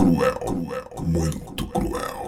cruel, muito cruel.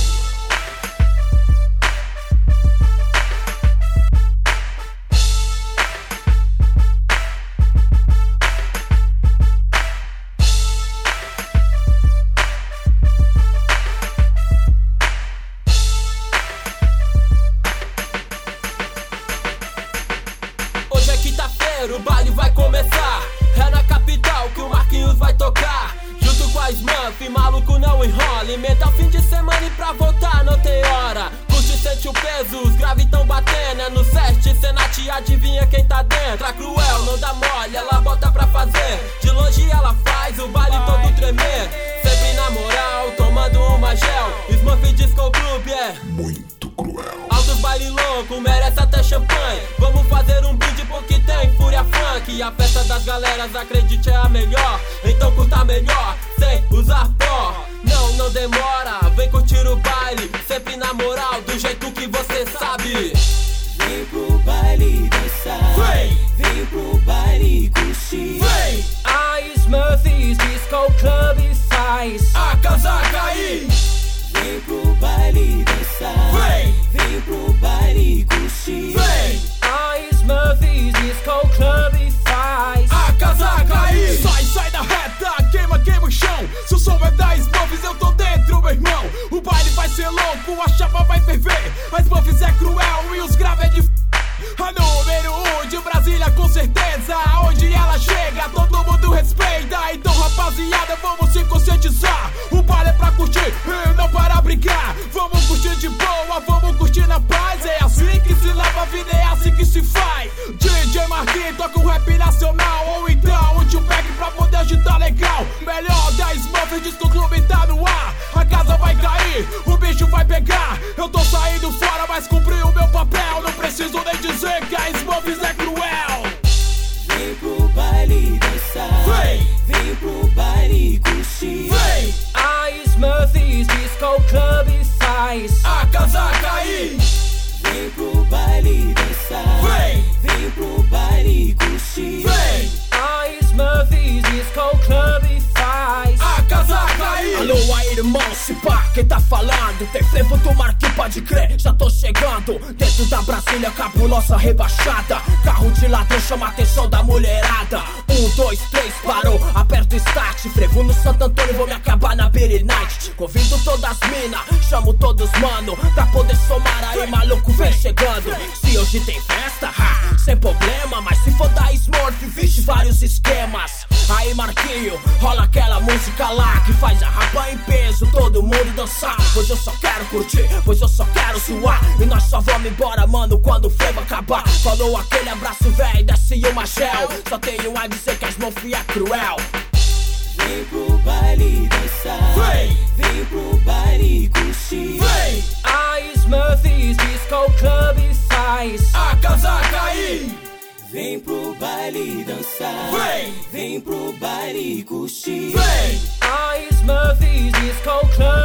Hoje é quinta-feira, o baile vai começar. É na capital que o Marquinhos vai tocar. Junto com a Smurf, maluco não enrola. Emenda o fim de semana e pra voltar não tem hora. Curte, sente o peso, os graves tão batendo. É no set, cena te adivinha quem tá dentro. A cruel não dá mole, ela bota pra fazer. De longe ela faz o baile todo tremer. Sempre na moral, tomando uma gel. Smurf Disco Club é Muito cruel. altos baile louco, merece até champanhe. Vamos fazer um brinde porque tem fúria funk. A festa das galeras, acredite, é a melhor. Então curta melhor, sem usar pó. Não demora, vem curtir o baile. Sempre na moral, do jeito que você sabe. Vem pro baile dançar, vem pro baile curtir. Vem! A Smurfs Disco Club faz A casa cair. Vem pro baile dançar, vem pro baile curtir. Vem! A Smurfs Disco Club faz A casa cair. Sai da reta, queima o chão. Se o som é da Smurfs, eu tô dentro, meu irmão. O baile vai ser louco, a chapa vai ferver. A Smurfs é cruel e os graves é de a número 1 de Brasília, com certeza. Onde ela chega, todo mundo respeita. Então, rapaziada, vamos se conscientizar. O baile é pra curtir e não para brigar. Vamos curtir de boa, vamos curtir na paz. É assim que se leva a vida, é assim que se faz. DJ Marquinhos toca um rap nacional. Ou então um Tupac pra poder agitar legal. Melhor da Smurfs Disco Club tá no ar. A casa vai cair, o bicho vai pegar. Eu tô saindo fora, mas cumpri o meu papel. Não preciso nem dizer que a Smurfs é cruel. Vem pro baile dançar, vem pro baile curtir. Vem! A Smurfs Disco Club faz A casa cair. Vem pro baile dançar, vem pro baile curtir. Vem! A Smurfs Disco Club faz A casa cair. Alô aí, irmão, se pá, quem tá falando? Tem frevo do Marquinhos, pode crer, já tô chegando. Dentro da Brasília, cabulosa rebaixada. Carro de ladrão chama a atenção da mulherada. 1, 2, 3, parou, aperta o start. Frevo no Santo Antônio, vou me acabar na Beer Night. Convido todas as mina, chamo todos mano. Pra poder somar aí, maluco, vem chegando. Se hoje tem festa, ha, sem problema. Mas se for da Smurf, vixe vários esquemas. Aí, Marquinho, rola aquela música lá que faz a rapa em peso, todo mundo dançar. Hoje eu só quero curtir, hoje eu só quero suar. E nós só vamos embora, mano, quando o frevo acabar. Falou aquele abraço, véi, desce uma gel. Só tenho a dizer que a Smurf é cruel. Vem pro baile dançar, vem pro baile curtir. Vem! A Smurfs Disco Club faz A casa cair. Vem pro baile dançar, vem pro baile curtir. Vem! A Smurfs Disco Club